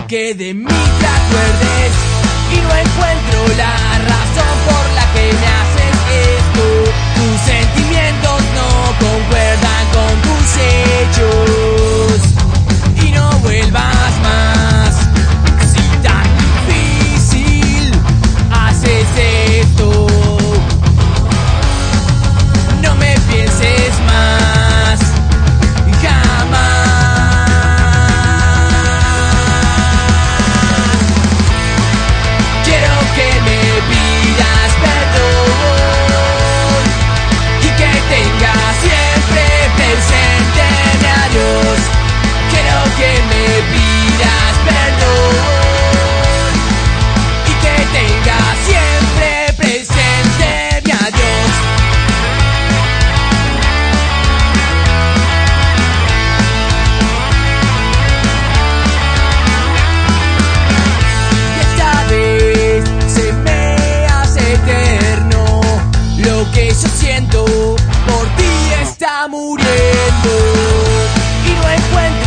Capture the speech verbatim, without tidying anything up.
que de mí te acuerdes y no encuentro la razón por la que me haces esto. Tus sentimientos no concuerdan con tus hechos y no vuelvas más. Si tan difícil haces esto, no me pienses más, jamás. Quiero que me pidas perdón y que tengas siempre presente mi adiós. Quiero que me pidas perdón y que tengas siempre presente mi adiós. Y esta vez se me hace eterno. Lo que yo siento por ti está muriendo y no encuentro